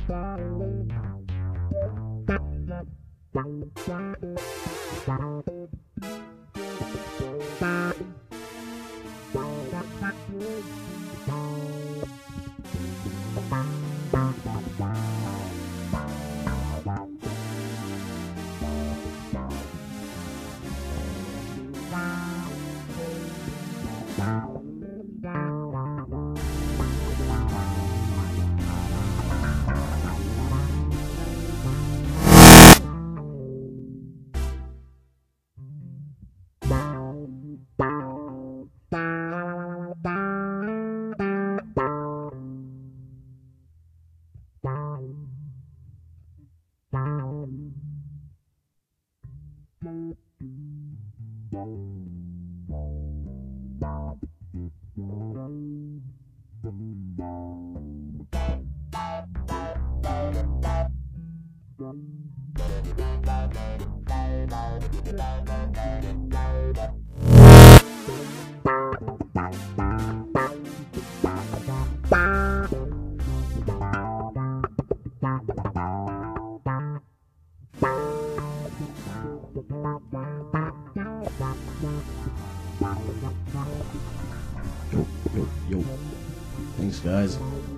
Yo. Thanks, guys.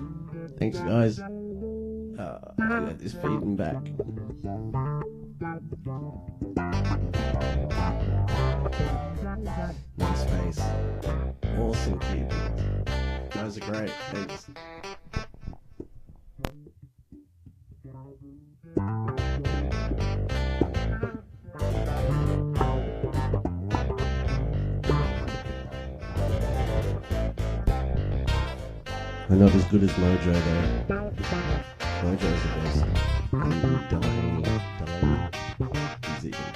I got this feeding back. Nice face. Awesome people. You guys are great. Thanks. I'm not as good as Mojo though. Mojo's the best. Delaney. He's even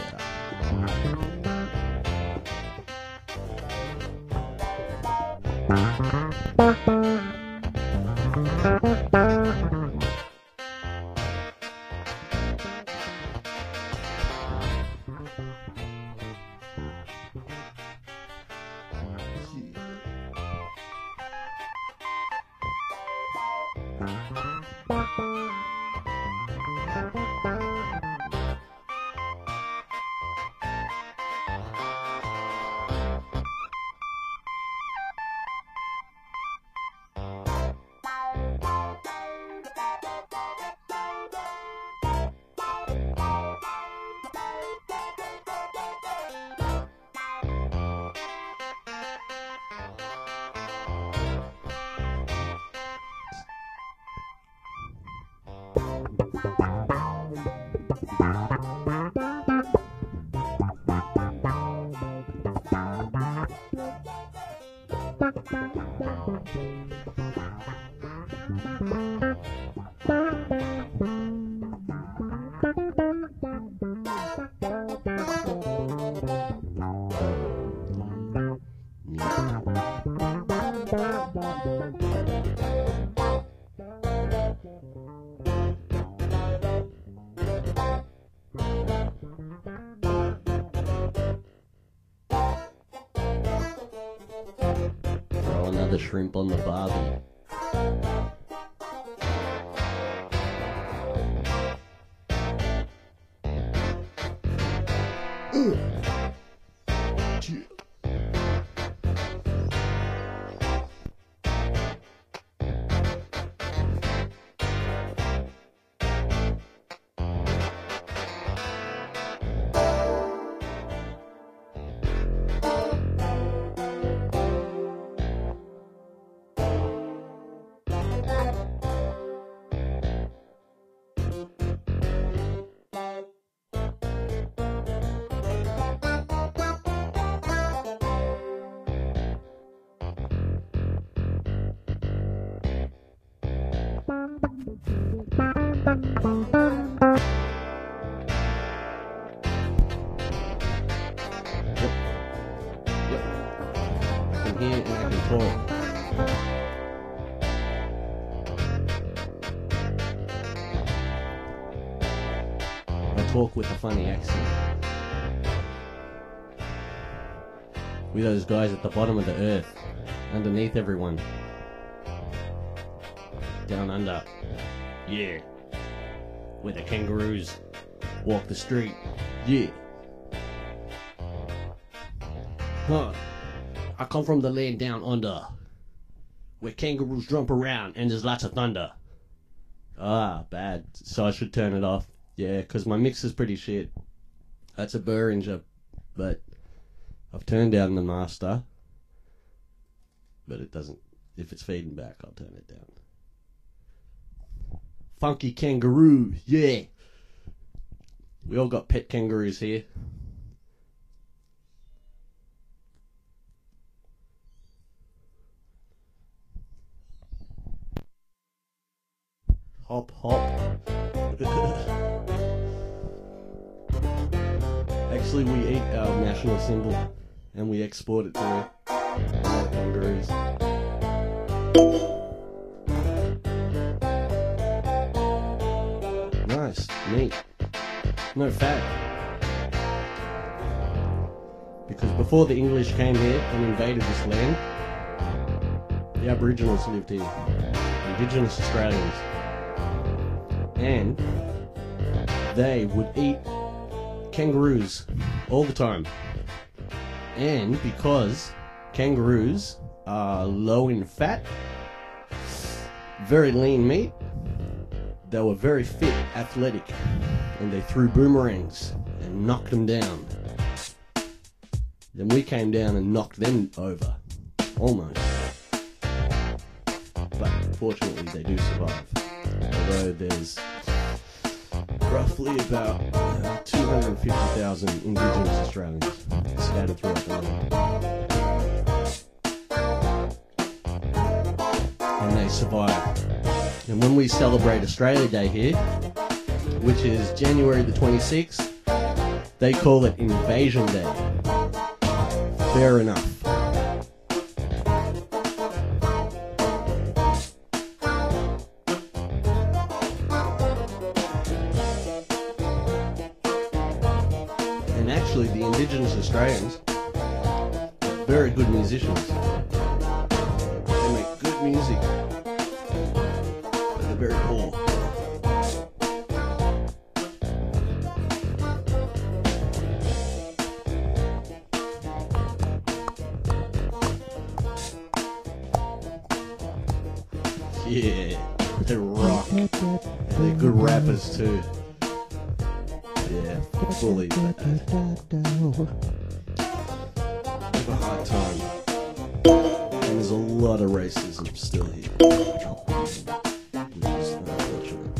throw another shrimp on the barbie. Here and I can talk. I talk with a funny accent. We're those guys at the bottom of the earth, underneath everyone. Down under. Yeah. where the kangaroos walk the street. Yeah. Huh. I come from the land down under, where kangaroos jump around and there's lots of thunder. Ah, bad. So I should turn it off. Yeah, because my mix is pretty shit. That's a Behringer, but I've turned down the master. But it doesn't. If it's feeding back, I'll turn it down. Funky kangaroo, yeah. We all got pet kangaroos here. Hop, hop. Actually, we eat our national symbol and we export it to kangaroos. Nice, neat. No fat. Because before the English came here and invaded this land, the Aboriginals lived here. Indigenous Australians. And they would eat kangaroos all the time. And because kangaroos are low in fat, very lean meat, they were very fit, athletic, and they threw boomerangs and knocked them down. Then we came down and knocked them over, almost. But fortunately they do survive. Although there's roughly about 250,000 Indigenous Australians scattered throughout the land. And they survive. And when we celebrate Australia Day here, which is January the 26th, they call it Invasion Day. Fair enough. And actually, the Indigenous Australians are very good musicians. They make good music. But they're very poor. Yeah, they rock. And they're good rappers too. Yeah, fully bad. Have a hard time. And there's a lot of racism still here. Which is unfortunate.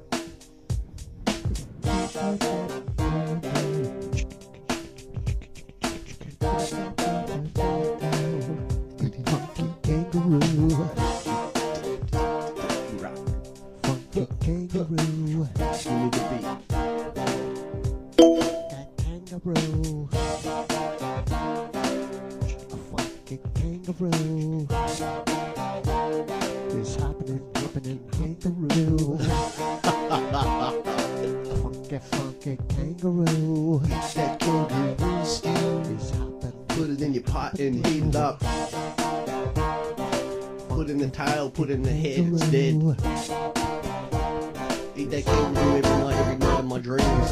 Kangaroo. Give me the beat. That kangaroo. A funky kangaroo. It's happening, kangaroo. Funky kangaroo. Eat that kangaroo stew. It's happening. Put it in your pot and heat it up. Put in the tail, put in the head, it's dead. Eat that kangaroo every night of my dreams.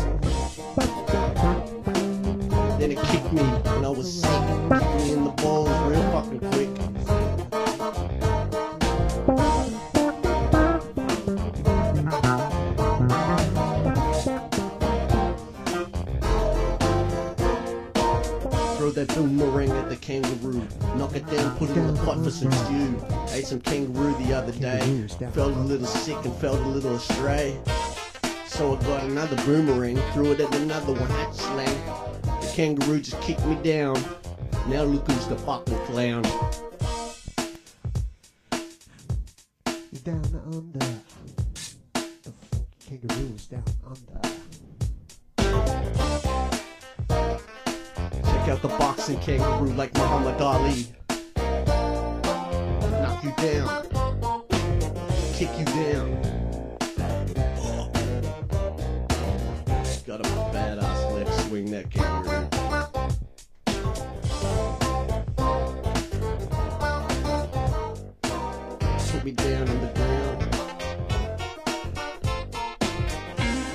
Then it kicked me when I was sick. Kicked me in the balls real fucking quick. Throw that boomerang at the kangaroo. Knock it down, put it in the pot for some stew. Ate some kangaroo the other day. Felt a little sick and felt a little astray. So I got another boomerang, threw it at another one, that slang. The kangaroo just kicked me down. Now look who's the fucking clown. You're down under. The funky kangaroo's down under. Check out the boxing kangaroo like Muhammad Ali. Knock you down. Kick you down. Oh. Got a badass leg swing, that kangaroo. Put me down on the ground.